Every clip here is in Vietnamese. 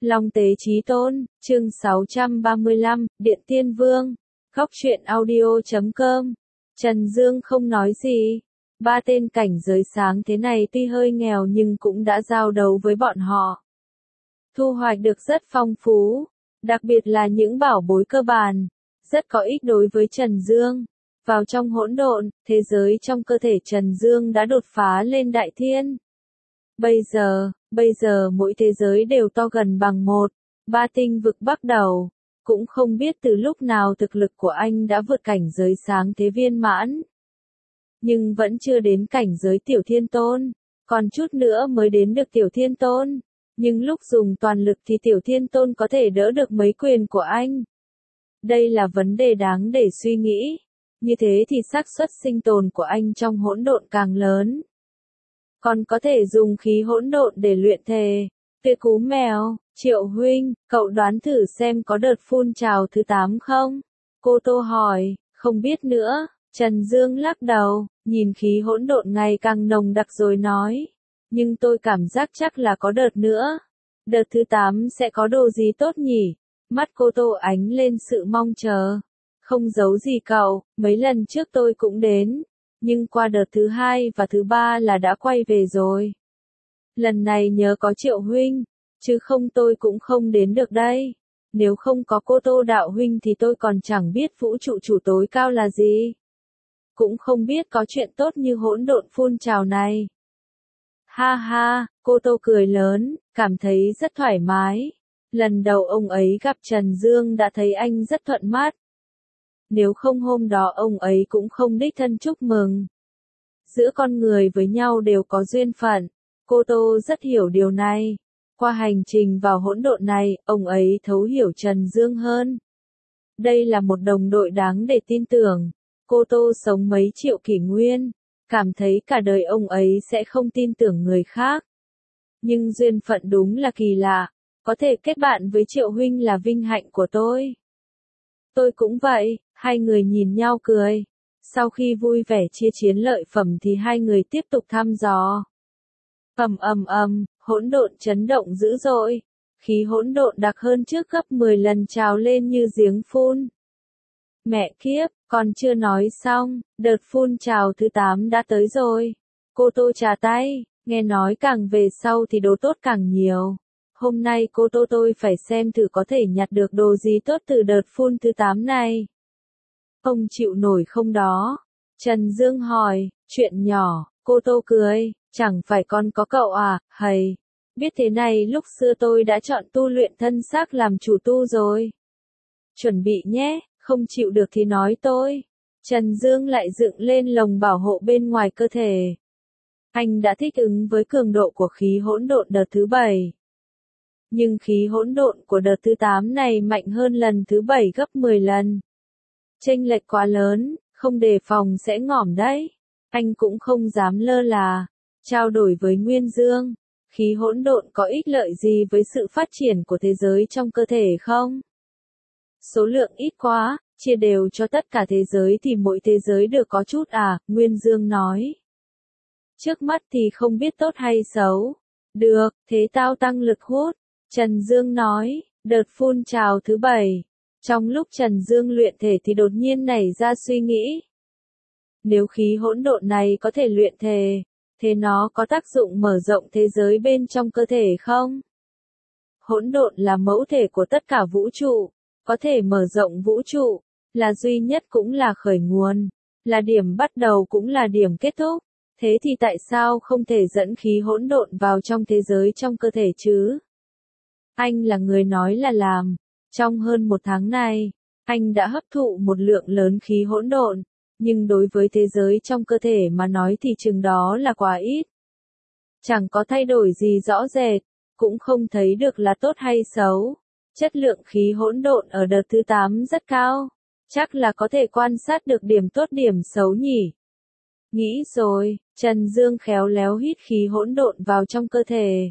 Long Tế Chí Tôn, chương 635, Điện Tiên Vương. Góc truyện audio.com. Trần Dương không nói gì. Ba tên cảnh giới sáng thế này tuy hơi nghèo nhưng cũng đã giao đấu với bọn họ. Thu hoạch được rất phong phú, đặc biệt là những bảo bối cơ bản, rất có ích đối với Trần Dương. Vào trong hỗn độn, thế giới trong cơ thể Trần Dương đã đột phá lên đại thiên. Bây giờ mỗi thế giới đều to gần bằng một, ba tinh vực bắt đầu. Cũng không biết từ lúc nào thực lực của anh đã vượt cảnh giới sáng thế viên mãn. Nhưng vẫn chưa đến cảnh giới tiểu thiên tôn, còn chút nữa mới đến được tiểu thiên tôn. Nhưng lúc dùng toàn lực thì tiểu thiên tôn có thể đỡ được mấy quyền của anh. Đây là vấn đề đáng để suy nghĩ. Như thế thì xác suất sinh tồn của anh trong hỗn độn càng lớn. Còn có thể dùng khí hỗn độn để luyện thể. Tuyệt cú mèo, Triệu huynh, cậu đoán thử xem có đợt phun trào thứ 8 không? Cô Tô hỏi, không biết nữa. Trần Dương lắc đầu, nhìn khí hỗn độn ngày càng nồng đặc rồi nói. Nhưng tôi cảm giác chắc là có đợt nữa. Đợt thứ 8 sẽ có đồ gì tốt nhỉ? Mắt cô Tô ánh lên sự mong chờ. Không giấu gì cậu, mấy lần trước tôi cũng đến. Nhưng qua đợt thứ 2 và thứ 3 là đã quay về rồi. Lần này nhớ có Triệu huynh, chứ không tôi cũng không đến được đây. Nếu không có cô Tô đạo huynh thì tôi còn chẳng biết vũ trụ chủ tối cao là gì. Cũng không biết có chuyện tốt như hỗn độn phun trào này. Ha ha, cô Tô cười lớn, cảm thấy rất thoải mái. Lần đầu ông ấy gặp Trần Dương đã thấy anh rất thuận mắt. Nếu không hôm đó ông ấy cũng không đích thân chúc mừng. Giữa con người với nhau đều có duyên phận. Cô Tô rất hiểu điều này. Qua hành trình vào hỗn độn này, ông ấy thấu hiểu Trần Dương hơn. Đây là một đồng đội đáng để tin tưởng. Cô Tô sống mấy triệu kỷ nguyên, cảm thấy cả đời ông ấy sẽ không tin tưởng người khác. Nhưng duyên phận đúng là kỳ lạ. Có thể kết bạn với Triệu huynh là vinh hạnh của tôi. Tôi cũng vậy, hai người nhìn nhau cười. Sau khi vui vẻ chia chiến lợi phẩm thì hai người tiếp tục thăm dò. Hỗn độn chấn động dữ dội. Khí hỗn độn đặc hơn trước gấp 10 lần trào lên như giếng phun. Mẹ kiếp, còn chưa nói xong, đợt phun trào thứ 8 đã tới rồi. Cô Tô chà tay, nghe nói càng về sau thì đồ tốt càng nhiều. Hôm nay cô Tô tôi phải xem thử có thể nhặt được đồ gì tốt từ đợt phun thứ 8 này. Ông chịu nổi không đó? Trần Dương hỏi, chuyện nhỏ, cô Tô cười, chẳng phải con có cậu à, hầy. Biết thế này lúc xưa tôi đã chọn tu luyện thân xác làm chủ tu rồi. Chuẩn bị nhé, không chịu được thì nói tôi. Trần Dương lại dựng lên lồng bảo hộ bên ngoài cơ thể. Anh đã thích ứng với cường độ của khí hỗn độn đợt thứ 7. Nhưng khí hỗn độn của đợt thứ 8 này mạnh hơn lần thứ 7 gấp 10 lần. Chênh lệch quá lớn, không đề phòng sẽ ngỏm đấy. Anh cũng không dám lơ là. Trao đổi với Nguyên Dương, khí hỗn độn có ích lợi gì với sự phát triển của thế giới trong cơ thể không? Số lượng ít quá, chia đều cho tất cả thế giới thì mỗi thế giới được có chút à, Nguyên Dương nói. Trước mắt thì không biết tốt hay xấu. Được, thế tao tăng lực hút. Trần Dương nói, đợt phun trào thứ 7. Trong lúc Trần Dương luyện thể thì đột nhiên nảy ra suy nghĩ. Nếu khí hỗn độn này có thể luyện thể, thế nó có tác dụng mở rộng thế giới bên trong cơ thể không? Hỗn độn là mẫu thể của tất cả vũ trụ, có thể mở rộng vũ trụ, là duy nhất cũng là khởi nguồn, là điểm bắt đầu cũng là điểm kết thúc. Thế thì tại sao không thể dẫn khí hỗn độn vào trong thế giới trong cơ thể chứ? Anh là người nói là làm. Trong hơn một tháng này, anh đã hấp thụ một lượng lớn khí hỗn độn, nhưng đối với thế giới trong cơ thể mà nói thì chừng đó là quá ít. Chẳng có thay đổi gì rõ rệt, cũng không thấy được là tốt hay xấu. Chất lượng khí hỗn độn ở đợt thứ 8 rất cao, chắc là có thể quan sát được điểm tốt điểm xấu nhỉ. Nghĩ rồi, Trần Dương khéo léo hít khí hỗn độn vào trong cơ thể.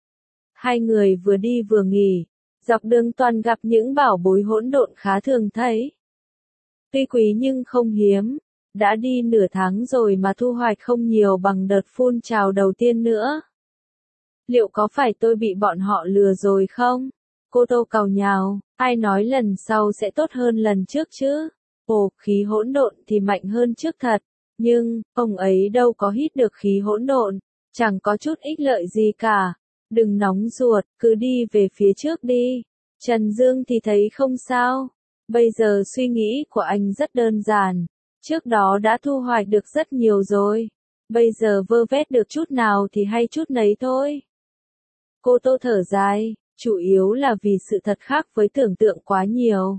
Hai người vừa đi vừa nghỉ, dọc đường toàn gặp những bảo bối hỗn độn khá thường thấy. Tuy quý nhưng không hiếm, đã đi nửa tháng rồi mà thu hoạch không nhiều bằng đợt phun trào đầu tiên nữa. Liệu có phải tôi bị bọn họ lừa rồi không? Cô Tô càu nhào, ai nói lần sau sẽ tốt hơn lần trước chứ? Ồ, khí hỗn độn thì mạnh hơn trước thật, nhưng, ông ấy đâu có hít được khí hỗn độn, chẳng có chút ích lợi gì cả. Đừng nóng ruột, cứ đi về phía trước đi. Trần Dương thì thấy không sao. Bây giờ suy nghĩ của anh rất đơn giản. Trước đó đã thu hoạch được rất nhiều rồi. Bây giờ vơ vét được chút nào thì hay chút nấy thôi. Cô Tô thở dài, chủ yếu là vì sự thật khác với tưởng tượng quá nhiều.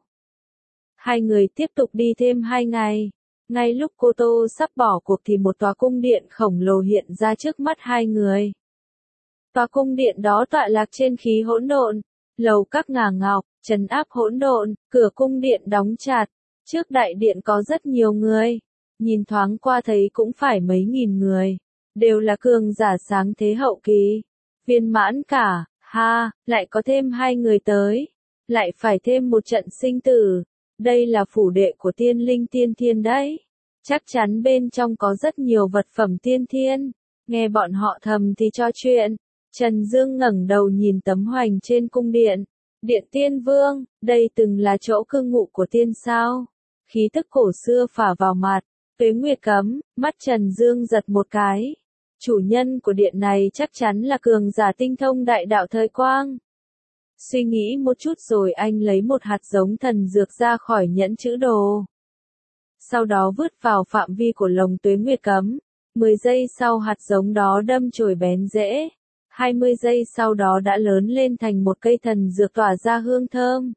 Hai người tiếp tục đi thêm 2 ngày. Ngay lúc cô Tô sắp bỏ cuộc thì một tòa cung điện khổng lồ hiện ra trước mắt hai người. Tòa cung điện đó tọa lạc trên khí hỗn độn, lầu các ngà ngọc, trấn áp hỗn độn, cửa cung điện đóng chặt. Trước đại điện có rất nhiều người, nhìn thoáng qua thấy cũng phải mấy nghìn người, đều là cường giả sáng thế hậu kỳ, viên mãn cả. Ha, lại có thêm 2 người tới, lại phải thêm một trận sinh tử. Đây là phủ đệ của tiên linh tiên thiên đấy. Chắc chắn bên trong có rất nhiều vật phẩm tiên thiên. Nghe bọn họ thầm thì cho chuyện. Trần Dương ngẩng đầu nhìn tấm hoành trên cung điện. Điện Tiên Vương, đây từng là chỗ cư ngụ của tiên sao? Khí tức cổ xưa phả vào mặt. Tuế Nguyệt Cấm, mắt Trần Dương giật một cái. Chủ nhân của điện này chắc chắn là cường giả tinh thông đại đạo thời quang. Suy nghĩ một chút rồi anh lấy một hạt giống thần dược ra khỏi nhẫn chữ đồ. Sau đó vứt vào phạm vi của lồng Tuế Nguyệt Cấm. 10 giây sau hạt giống đó đâm chồi bén rễ. 20 giây sau đó đã lớn lên thành một cây thần dược tỏa ra hương thơm.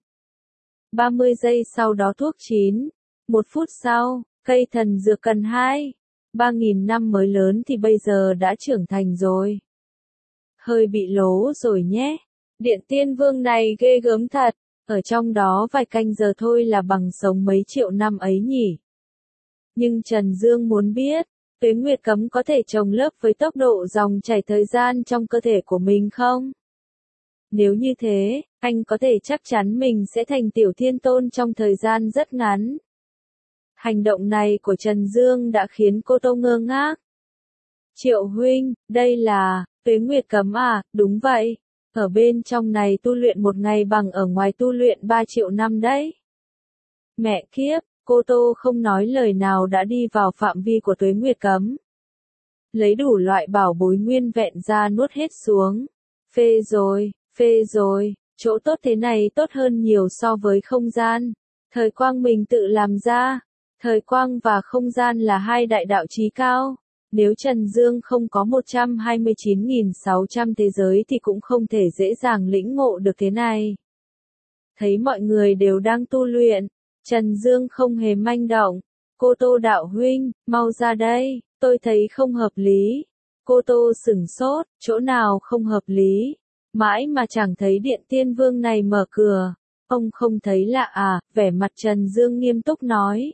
30 giây sau đó thuốc chín. 1 phút sau, cây thần dược cần 3.000 năm mới lớn thì bây giờ đã trưởng thành rồi. Hơi bị lố rồi nhé. Điện Tiên Vương này ghê gớm thật. Ở trong đó vài canh giờ thôi là bằng sống mấy triệu năm ấy nhỉ. Nhưng Trần Dương muốn biết, Tuế Nguyệt Cấm có thể chồng lớp với tốc độ dòng chảy thời gian trong cơ thể của mình không? Nếu như thế, anh có thể chắc chắn mình sẽ thành tiểu thiên tôn trong thời gian rất ngắn. Hành động này của Trần Dương đã khiến cô Tô ngơ ngác. Triệu huynh, đây là Tuế Nguyệt Cấm à? Đúng vậy. Ở bên trong này tu luyện một ngày bằng ở ngoài tu luyện 3 triệu năm đấy. Mẹ kiếp, cô Tô không nói lời nào đã đi vào phạm vi của Tuế Nguyệt Cấm. Lấy đủ loại bảo bối nguyên vẹn ra nuốt hết xuống. Phê rồi, chỗ tốt thế này tốt hơn nhiều so với không gian. Thời quang mình tự làm ra. Thời quang và không gian là hai đại đạo chí cao. Nếu Trần Dương không có 129.600 thế giới thì cũng không thể dễ dàng lĩnh ngộ được thế này. Thấy mọi người đều đang tu luyện, Trần Dương không hề manh động. Cô Tô đạo huynh, mau ra đây, tôi thấy không hợp lý. Cô Tô sửng sốt, chỗ nào không hợp lý? Mãi mà chẳng thấy Điện Tiên Vương này mở cửa. Ông không thấy lạ à? Vẻ mặt Trần Dương nghiêm túc nói.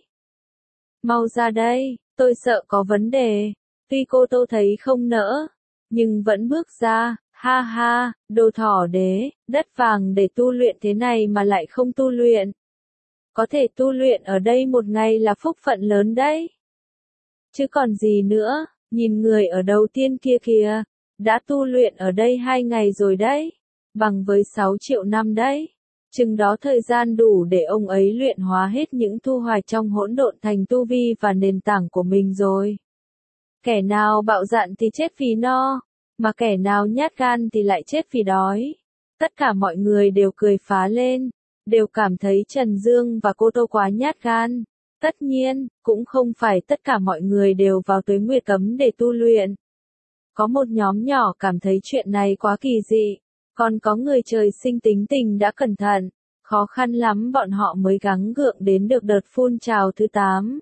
Mau ra đây, tôi sợ có vấn đề. Tuy cô Tô thấy không nỡ, nhưng vẫn bước ra. Ha ha, đồ thỏ đế, đất vàng để tu luyện thế này mà lại không tu luyện. Có thể tu luyện ở đây một ngày là phúc phận lớn đấy. Chứ còn gì nữa, nhìn người ở đầu tiên kia kìa, đã tu luyện ở đây 2 ngày rồi đấy, bằng với 6 triệu năm đấy. Chừng đó thời gian đủ để ông ấy luyện hóa hết những thu hoạch trong hỗn độn thành tu vi và nền tảng của mình rồi. Kẻ nào bạo dạn thì chết vì no, mà kẻ nào nhát gan thì lại chết vì đói. Tất cả mọi người đều cười phá lên, đều cảm thấy Trần Dương và cô Tô quá nhát gan. Tất nhiên, cũng không phải tất cả mọi người đều vào Tuế Nguyệt Cấm để tu luyện. Có một nhóm nhỏ cảm thấy chuyện này quá kỳ dị, còn có người trời sinh tính tình đã cẩn thận, khó khăn lắm bọn họ mới gắng gượng đến được đợt phun trào thứ 8.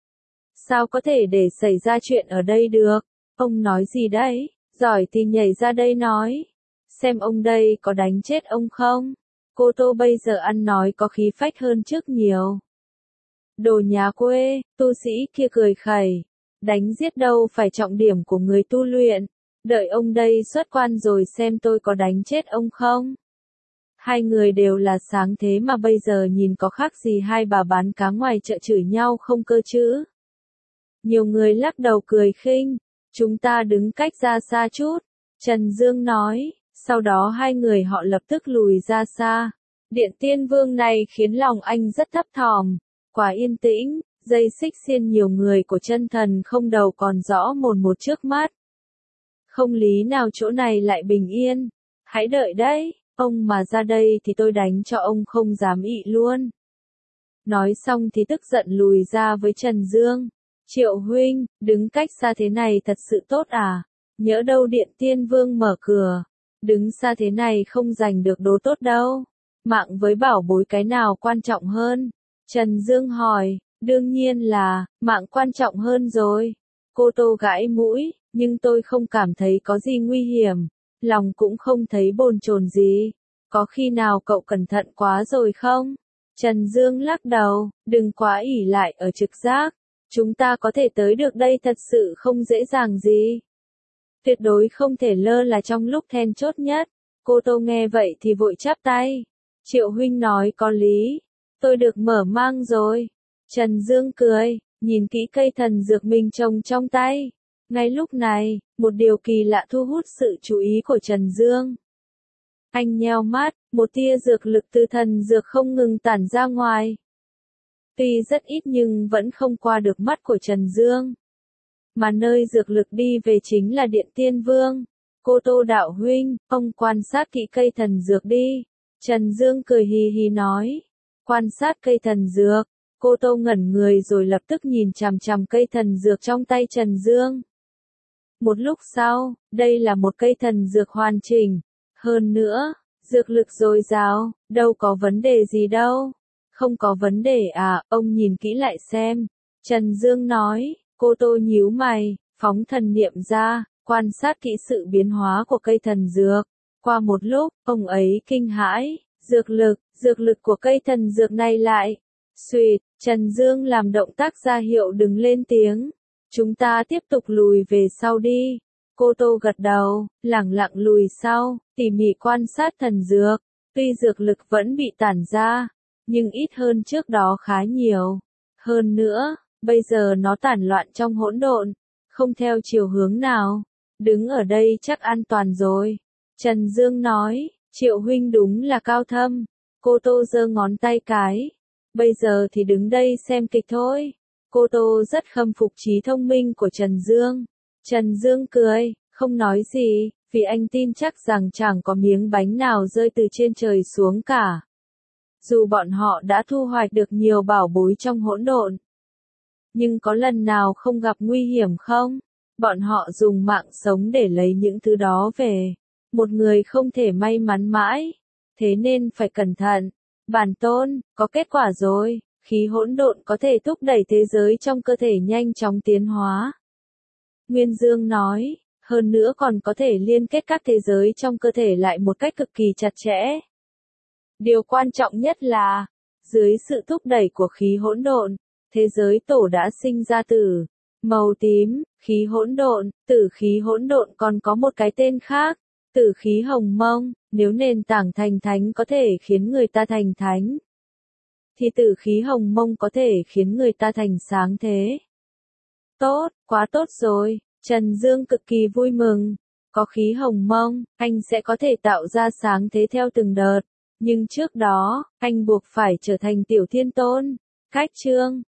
Sao có thể để xảy ra chuyện ở đây được? Ông nói gì đấy? Giỏi thì nhảy ra đây nói. Xem ông đây có đánh chết ông không? Cô Tô bây giờ ăn nói có khí phách hơn trước nhiều. Đồ nhà quê, tu sĩ kia cười khẩy. Đánh giết đâu phải trọng điểm của người tu luyện. Đợi ông đây xuất quan rồi xem tôi có đánh chết ông không? Hai người đều là sáng thế mà bây giờ nhìn có khác gì hai bà bán cá ngoài chợ chửi nhau không cơ chứ? Nhiều người lắc đầu cười khinh. Chúng ta đứng cách ra xa chút. Trần Dương nói, Sau đó hai người họ lập tức lùi ra xa. Điện Tiên Vương này khiến lòng anh rất thấp thỏm. Quá yên tĩnh, dây xích xiên nhiều người của chân thần không đầu còn rõ mồn một trước mắt. Không lý nào chỗ này lại bình yên. Hãy đợi đấy, ông mà ra đây thì tôi đánh cho ông không dám ị luôn. Nói xong thì tức giận lùi ra với Trần Dương. Triệu huynh, đứng cách xa thế này thật sự tốt à? Nhỡ đâu Điện Tiên Vương mở cửa. Đứng xa thế này không giành được đồ tốt đâu. Mạng với bảo bối cái nào quan trọng hơn? Trần Dương hỏi, đương nhiên là, mạng quan trọng hơn rồi. Cô Tô gãi mũi, nhưng tôi không cảm thấy có gì nguy hiểm. Lòng cũng không thấy bồn chồn gì. Có khi nào cậu cẩn thận quá rồi không? Trần Dương lắc đầu, đừng quá ỷ lại ở trực giác. Chúng ta có thể tới được đây thật sự không dễ dàng gì. Tuyệt đối không thể lơ là trong lúc then chốt nhất. Cô Tô nghe vậy thì vội chắp tay. Triệu huynh nói có lý. Tôi được mở mang rồi. Trần Dương cười, nhìn kỹ cây thần dược mình trồng trong tay. Ngay lúc này, một điều kỳ lạ thu hút sự chú ý của Trần Dương. Anh nheo mắt, một tia dược lực từ thần dược không ngừng tản ra ngoài. Tuy rất ít nhưng vẫn không qua được mắt của Trần Dương. Mà nơi dược lực đi về chính là Điện Tiên Vương. Cô Tô đạo huynh, ông quan sát kỹ cây thần dược đi. Trần Dương cười hì hì nói. Quan sát cây thần dược. Cô Tô ngẩn người rồi lập tức nhìn chằm chằm cây thần dược trong tay Trần Dương. Một lúc sau, đây là một cây thần dược hoàn chỉnh. Hơn nữa, dược lực dồi dào, đâu có vấn đề gì đâu. Không có vấn đề à, ông nhìn kỹ lại xem. Trần Dương nói, cô Tô nhíu mày, phóng thần niệm ra, quan sát kỹ sự biến hóa của cây thần dược. Qua một lúc, ông ấy kinh hãi, dược lực của cây thần dược này lại. Xuyệt, Trần Dương làm động tác ra hiệu đừng lên tiếng. Chúng ta tiếp tục lùi về sau đi. Cô Tô gật đầu, lẳng lặng lùi sau, tỉ mỉ quan sát thần dược. Tuy dược lực vẫn bị tản ra, nhưng ít hơn trước đó khá nhiều. Hơn nữa, bây giờ nó tản loạn trong hỗn độn, không theo chiều hướng nào. Đứng ở đây chắc an toàn rồi. Trần Dương nói, Triệu huynh đúng là cao thâm. Cô Tô giơ ngón tay cái. Bây giờ thì đứng đây xem kịch thôi. Cô Tô rất khâm phục trí thông minh của Trần Dương. Trần Dương cười, không nói gì, vì anh tin chắc rằng chẳng có miếng bánh nào rơi từ trên trời xuống cả. Dù bọn họ đã thu hoạch được nhiều bảo bối trong hỗn độn, nhưng có lần nào không gặp nguy hiểm không? Bọn họ dùng mạng sống để lấy những thứ đó về. Một người không thể may mắn mãi, thế nên phải cẩn thận. Bản tôn, có kết quả rồi, khí hỗn độn có thể thúc đẩy thế giới trong cơ thể nhanh chóng tiến hóa. Nguyên Dương nói, hơn nữa còn có thể liên kết các thế giới trong cơ thể lại một cách cực kỳ chặt chẽ. Điều quan trọng nhất là, dưới sự thúc đẩy của khí hỗn độn, thế giới tổ đã sinh ra tử màu tím, khí hỗn độn, tử khí hỗn độn còn có một cái tên khác, tử khí hồng mông. Nếu nền tảng thành thánh có thể khiến người ta thành thánh, thì tử khí hồng mông có thể khiến người ta thành sáng thế. Tốt, quá tốt rồi. Trần Dương cực kỳ vui mừng. Có khí hồng mông, anh sẽ có thể tạo ra sáng thế theo từng đợt. Nhưng trước đó, anh buộc phải trở thành tiểu thiên tôn. Cách chương